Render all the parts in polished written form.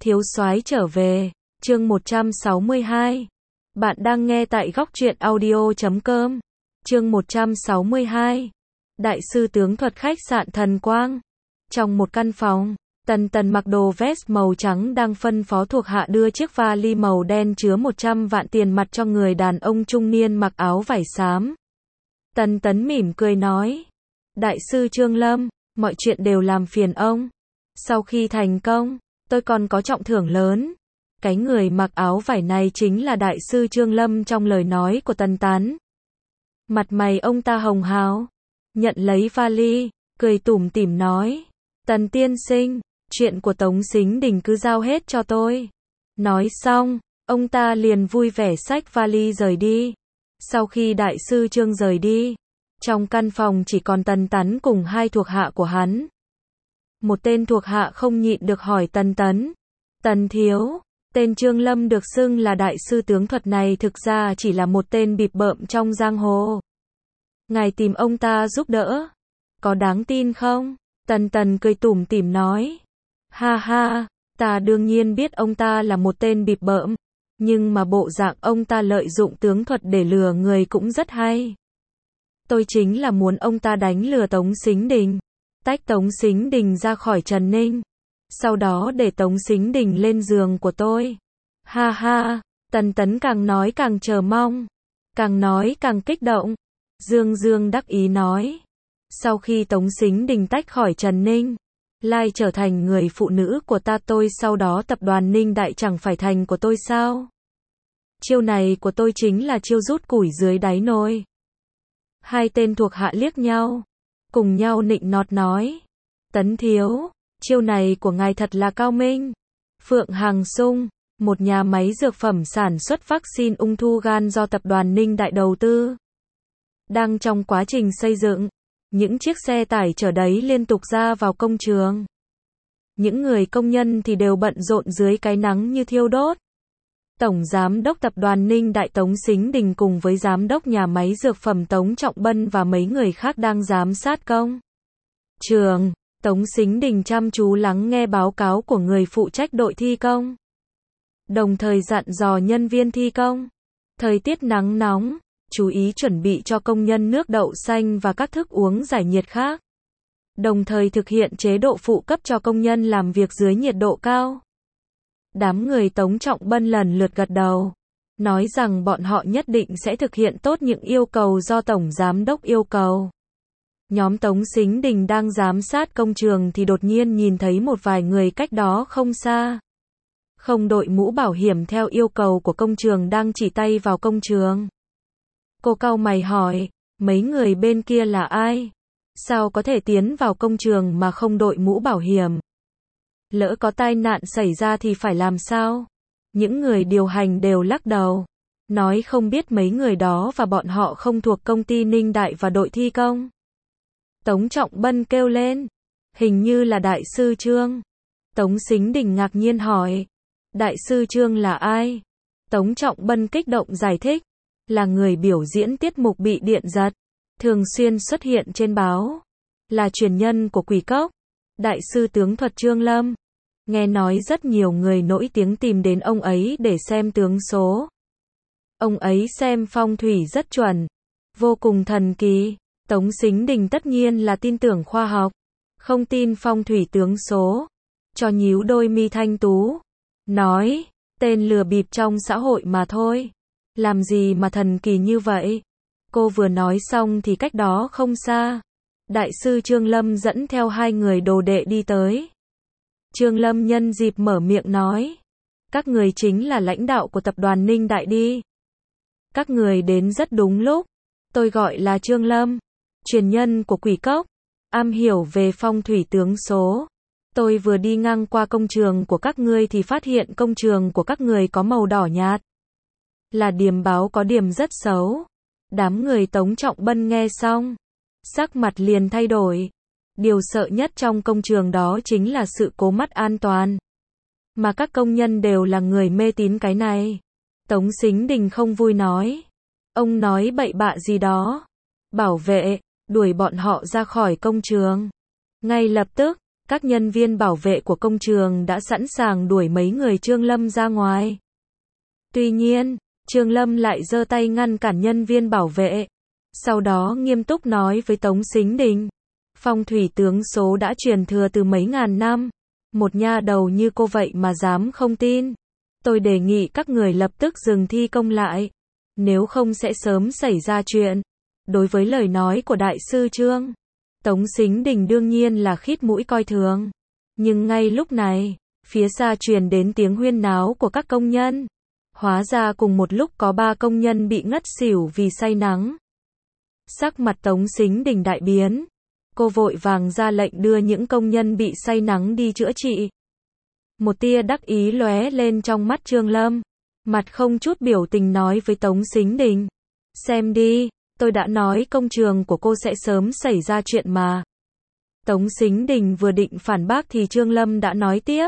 Thiếu soái trở về, chương 162. Bạn đang nghe tại góc truyện audio.com. Chương 162. Đại sư tướng thuật khách sạn Thần Quang. Trong một căn phòng, Tần Tần mặc đồ vest màu trắng đang phân phó thuộc hạ đưa chiếc vali màu đen chứa 100 vạn tiền mặt cho người đàn ông trung niên mặc áo vải xám. Tần Tấn mỉm cười nói: Đại sư Trương Lâm, mọi chuyện đều làm phiền ông. Sau khi thành công, tôi còn có trọng thưởng lớn. Cái người mặc áo vải này chính là Đại sư Trương Lâm trong lời nói của Tần Tán. Mặt mày ông ta hồng hào, nhận lấy vali, cười tủm tỉm nói: Tần tiên sinh, chuyện của Tống Sính Đình cứ giao hết cho tôi. Nói xong, ông ta liền vui vẻ xách vali rời đi. Sau khi Đại sư Trương rời đi, trong căn phòng chỉ còn Tần Tán cùng hai thuộc hạ của hắn. Một tên thuộc hạ không nhịn được hỏi Tần Tấn: Tần thiếu, tên Trương Lâm được xưng là đại sư tướng thuật này thực ra chỉ là một tên bịp bợm trong giang hồ. Ngài tìm ông ta giúp đỡ, có đáng tin không? Tần Tần cười tủm tỉm nói: Ha ha, ta đương nhiên biết ông ta là một tên bịp bợm, nhưng mà bộ dạng ông ta lợi dụng tướng thuật để lừa người cũng rất hay. Tôi chính là muốn ông ta đánh lừa Tống Sính Đình, tách Tống Sính Đình ra khỏi Trần Ninh, sau đó để Tống Sính Đình lên giường của tôi. Ha ha, Tần Tấn càng nói càng chờ mong, càng nói càng kích động. Dương Dương đắc ý nói: Sau khi Tống Sính Đình tách khỏi Trần Ninh, lai trở thành người phụ nữ của ta, tôi sau đó tập đoàn Ninh Đại chẳng phải thành của tôi sao? Chiêu này của tôi chính là chiêu rút củi dưới đáy nồi. Hai tên thuộc hạ liếc nhau, cùng nhau nịnh nọt nói: Tấn thiếu, chiêu này của ngài thật là cao minh. Phượng Hàng Sung, một nhà máy dược phẩm sản xuất vaccine ung thư gan do tập đoàn Ninh Đại đầu tư, đang trong quá trình xây dựng. Những chiếc xe tải chở đấy liên tục ra vào công trường. Những người công nhân thì đều bận rộn dưới cái nắng như thiêu đốt. Tổng giám đốc tập đoàn Ninh Đại Tống Sính Đình cùng với giám đốc nhà máy dược phẩm Tống Trọng Bân và mấy người khác đang giám sát công trường. Tống Sính Đình chăm chú lắng nghe báo cáo của người phụ trách đội thi công, đồng thời dặn dò nhân viên thi công, thời tiết nắng nóng, chú ý chuẩn bị cho công nhân nước đậu xanh và các thức uống giải nhiệt khác, đồng thời thực hiện chế độ phụ cấp cho công nhân làm việc dưới nhiệt độ cao. Đám người Tống Trọng Bân lần lượt gật đầu, nói rằng bọn họ nhất định sẽ thực hiện tốt những yêu cầu do Tổng Giám đốc yêu cầu. Nhóm Tống Sính Đình đang giám sát công trường thì đột nhiên nhìn thấy một vài người cách đó không xa, không đội mũ bảo hiểm theo yêu cầu của công trường đang chỉ tay vào công trường. Cô cau mày hỏi: Mấy người bên kia là ai? Sao có thể tiến vào công trường mà không đội mũ bảo hiểm? Lỡ có tai nạn xảy ra thì phải làm sao? Những người điều hành đều lắc đầu, nói không biết mấy người đó và bọn họ không thuộc công ty Ninh Đại và đội thi công. Tống Trọng Bân kêu lên: Hình như là Đại sư Trương. Tống Sính Đình ngạc nhiên hỏi: Đại sư Trương là ai? Tống Trọng Bân kích động giải thích: Là người biểu diễn tiết mục bị điện giật, thường xuyên xuất hiện trên báo, là truyền nhân của Quỷ Cốc, Đại sư tướng thuật Trương Lâm. Nghe nói rất nhiều người nổi tiếng tìm đến ông ấy để xem tướng số. Ông ấy xem phong thủy rất chuẩn, vô cùng thần kỳ. Tống Sính Đình tất nhiên là tin tưởng khoa học, không tin phong thủy tướng số, cho nhíu đôi mi thanh tú, nói: Tên lừa bịp trong xã hội mà thôi, làm gì mà thần kỳ như vậy? Cô vừa nói xong thì cách đó không xa, Đại sư Trương Lâm dẫn theo hai người đồ đệ đi tới. Trương Lâm nhân dịp mở miệng nói: Các người chính là lãnh đạo của tập đoàn Ninh Đại đi. Các người đến rất đúng lúc. Tôi gọi là Trương Lâm, truyền nhân của Quỷ Cốc, am hiểu về phong thủy tướng số. Tôi vừa đi ngang qua công trường của các ngươi thì phát hiện công trường của các người có màu đỏ nhạt, là điềm báo có điểm rất xấu. Đám người Tống Trọng Bân nghe xong, sắc mặt liền thay đổi. Điều sợ nhất trong công trường đó chính là sự cố mất an toàn, mà các công nhân đều là người mê tín cái này. Tống Sính Đình không vui nói: Ông nói bậy bạ gì đó? Bảo vệ, đuổi bọn họ ra khỏi công trường. Ngay lập tức, Các nhân viên bảo vệ của công trường đã sẵn sàng đuổi mấy người Trương Lâm ra ngoài. Tuy nhiên, Trương Lâm lại giơ tay ngăn cản nhân viên bảo vệ. Sau đó nghiêm túc nói với Tống Sính Đình. Phong thủy tướng số đã truyền thừa từ mấy ngàn năm. Một nha đầu như cô vậy mà dám không tin. Tôi đề nghị các người lập tức dừng thi công lại. Nếu không sẽ sớm xảy ra chuyện. Đối với lời nói của Đại sư Trương, Tống Sính Đình đương nhiên là khít mũi coi thường. Nhưng ngay lúc này, phía xa truyền đến tiếng huyên náo của các công nhân. Hóa ra cùng một lúc có 3 công nhân bị ngất xỉu vì say nắng. Sắc mặt Tống Sính Đình đại biến. Cô vội vàng ra lệnh đưa những công nhân bị say nắng đi chữa trị. Một tia đắc ý lóe lên trong mắt Trương Lâm. Mặt không chút biểu tình nói với Tống Sính Đình. Xem đi, tôi đã nói công trường của cô sẽ sớm xảy ra chuyện mà. Tống Sính Đình vừa định phản bác thì Trương Lâm đã nói tiếp.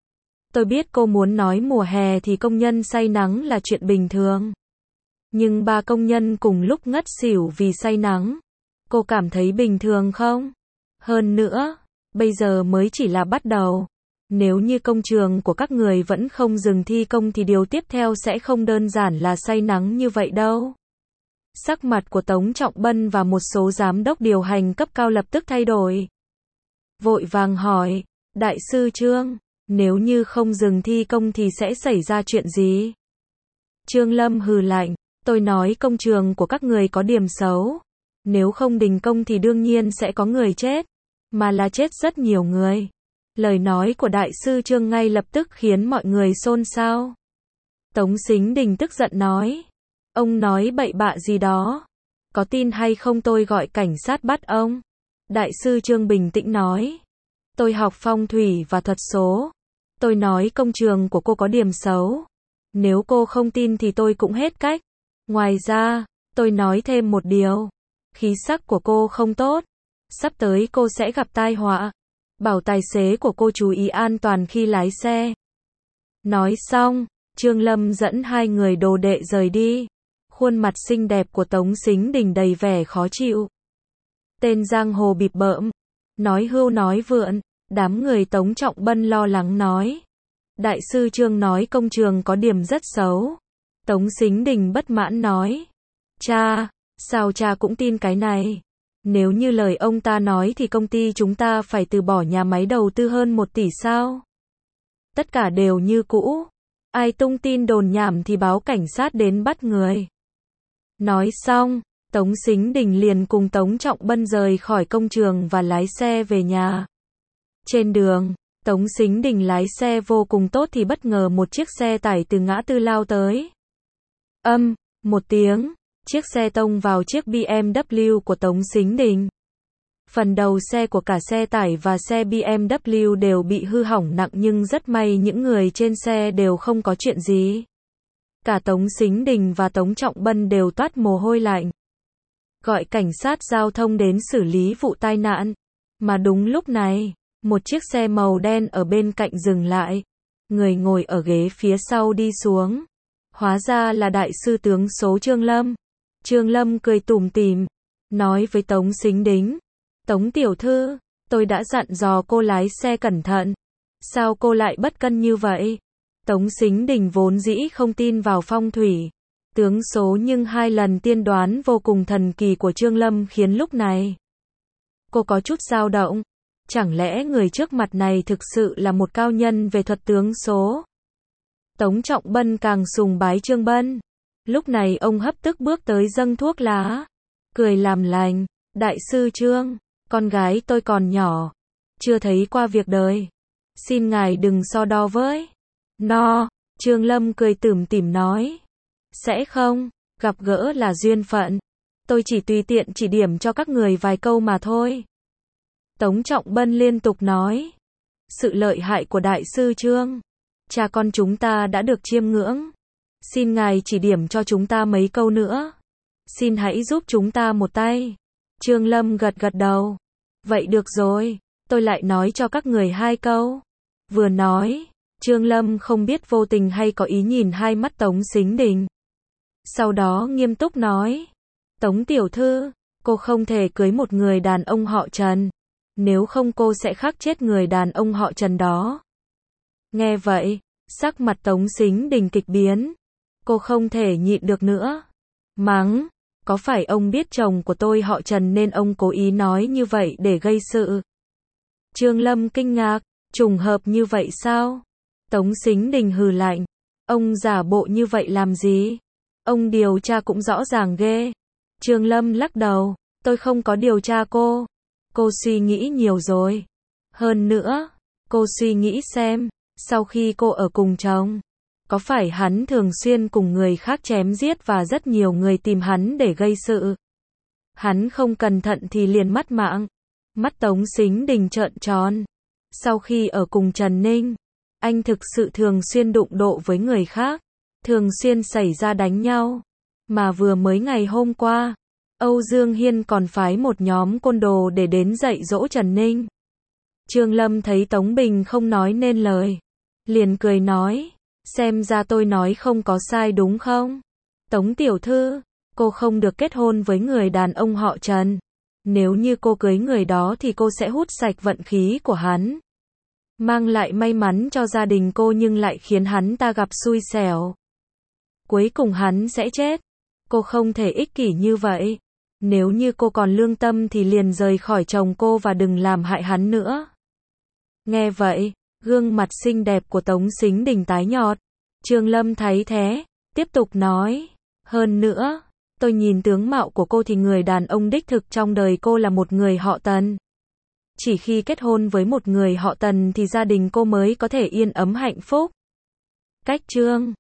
Tôi biết cô muốn nói mùa hè thì công nhân say nắng là chuyện bình thường. Nhưng 3 công nhân cùng lúc ngất xỉu vì say nắng. Cô cảm thấy bình thường không? Hơn nữa, bây giờ mới chỉ là bắt đầu. Nếu như công trường của các người vẫn không dừng thi công thì điều tiếp theo sẽ không đơn giản là say nắng như vậy đâu. Sắc mặt của Tống Trọng Bân và một số giám đốc điều hành cấp cao lập tức thay đổi. Vội vàng hỏi, Đại sư Trương, nếu như không dừng thi công thì sẽ xảy ra chuyện gì? Trương Lâm hừ lạnh, tôi nói công trường của các người có điểm xấu. Nếu không đình công thì đương nhiên sẽ có người chết, mà là chết rất nhiều người. Lời nói của Đại sư Trương ngay lập tức khiến mọi người xôn xao. Tống Sính Đình tức giận nói, ông nói bậy bạ gì đó. Có tin hay không tôi gọi cảnh sát bắt ông. Đại sư Trương bình tĩnh nói, tôi học phong thủy và thuật số. Tôi nói công trường của cô có điểm xấu. Nếu cô không tin thì tôi cũng hết cách. Ngoài ra, tôi nói thêm một điều. Khí sắc của cô không tốt. Sắp tới cô sẽ gặp tai họa. Bảo tài xế của cô chú ý an toàn khi lái xe. Nói xong, Trương Lâm dẫn 2 người đồ đệ rời đi. Khuôn mặt xinh đẹp của Tống Sính Đình đầy vẻ khó chịu. Tên giang hồ bịp bợm, nói hưu nói vượn. Đám người Tống Trọng Bân lo lắng nói. Đại sư Trương nói công trường có điểm rất xấu. Tống Sính Đình bất mãn nói. Cha, sao cha cũng tin cái này? Nếu như lời ông ta nói thì công ty chúng ta phải từ bỏ nhà máy đầu tư hơn 1 tỷ sao? Tất cả đều như cũ. Ai tung tin đồn nhảm thì báo cảnh sát đến bắt người. Nói xong, Tống Sính Đình liền cùng Tống Trọng Bân rời khỏi công trường và lái xe về nhà. Trên đường, Tống Sính Đình lái xe vô cùng tốt thì bất ngờ một chiếc xe tải từ ngã tư lao tới. Một tiếng, chiếc xe tông vào chiếc BMW của Tống Sính Đình. Phần đầu xe của cả xe tải và xe BMW đều bị hư hỏng nặng nhưng rất may những người trên xe đều không có chuyện gì. Cả Tống Sính Đình và Tống Trọng Bân đều toát mồ hôi lạnh. Gọi cảnh sát giao thông đến xử lý vụ tai nạn. Mà đúng lúc này, một chiếc xe màu đen ở bên cạnh dừng lại. Người ngồi ở ghế phía sau đi xuống. Hóa ra là đại sư tướng số Trương Lâm. Trương Lâm cười tủm tỉm, nói với Tống Sính Đình. Tống tiểu thư, tôi đã dặn dò cô lái xe cẩn thận. Sao cô lại bất cân như vậy? Tống Sính Đình vốn dĩ không tin vào phong thủy, tướng số nhưng 2 lần tiên đoán vô cùng thần kỳ của Trương Lâm khiến lúc này cô có chút dao động. Chẳng lẽ người trước mặt này thực sự là một cao nhân về thuật tướng số? Tống Trọng Bân càng sùng bái Trương Bân. Lúc này ông hấp tức bước tới dâng thuốc lá, cười làm lành. Đại sư Trương, con gái tôi còn nhỏ, chưa thấy qua việc đời. Xin ngài đừng so đo với nó. Trương Lâm cười tủm tỉm nói. Sẽ không, gặp gỡ là duyên phận. Tôi chỉ tùy tiện chỉ điểm cho các người vài câu mà thôi. Tống Trọng Bân liên tục nói. Sự lợi hại của đại sư Trương, cha con chúng ta đã được chiêm ngưỡng. Xin ngài chỉ điểm cho chúng ta mấy câu nữa. Xin hãy giúp chúng ta một tay. Trương Lâm gật gật đầu. Vậy được rồi, tôi lại nói cho các người 2 câu. Vừa nói, Trương Lâm không biết vô tình hay có ý nhìn hai mắt Tống Sính Đình. Sau đó nghiêm túc nói. Tống tiểu thư, cô không thể cưới một người đàn ông họ Trần. nếu không cô sẽ khắc chết người đàn ông họ Trần đó. Nghe vậy, sắc mặt Tống Sính Đình kịch biến. Cô không thể nhịn được nữa. Mắng, có phải ông biết chồng của tôi họ Trần nên ông cố ý nói như vậy để gây sự? Trương Lâm kinh ngạc, trùng hợp như vậy sao? Tống Sính Đình hừ lạnh, ông giả bộ như vậy làm gì? Ông điều tra cũng rõ ràng ghê. Trương Lâm lắc đầu, tôi không có điều tra cô. Cô suy nghĩ nhiều rồi. Hơn nữa, cô suy nghĩ xem, sau khi cô ở cùng chồng, có phải hắn thường xuyên cùng người khác chém giết và rất nhiều người tìm hắn để gây sự? Hắn không cẩn thận thì liền mất mạng. Mắt Tống Sính Đình trợn tròn. Sau khi ở cùng Trần Ninh, anh thực sự thường xuyên đụng độ với người khác, thường xuyên xảy ra đánh nhau. Mà vừa mới ngày hôm qua, Âu Dương Hiên còn phái một nhóm côn đồ để đến dạy dỗ Trần Ninh. Trương Lâm thấy Tống Bình không nói nên lời, liền cười nói, xem ra tôi nói không có sai đúng không? Tống tiểu thư, cô không được kết hôn với người đàn ông họ Trần. Nếu như cô cưới người đó thì cô sẽ hút sạch vận khí của hắn, mang lại may mắn cho gia đình cô nhưng lại khiến hắn ta gặp xui xẻo. Cuối cùng hắn sẽ chết. Cô không thể ích kỷ như vậy. Nếu như cô còn lương tâm thì liền rời khỏi chồng cô và đừng làm hại hắn nữa. Nghe vậy, gương mặt xinh đẹp của Tống Sính Đình tái nhợt. Trương Lâm thấy thế, tiếp tục nói, hơn nữa, tôi nhìn tướng mạo của cô thì người đàn ông đích thực trong đời cô là một người họ Tần. Chỉ khi kết hôn với một người họ Tần thì gia đình cô mới có thể yên ấm hạnh phúc. Cách chương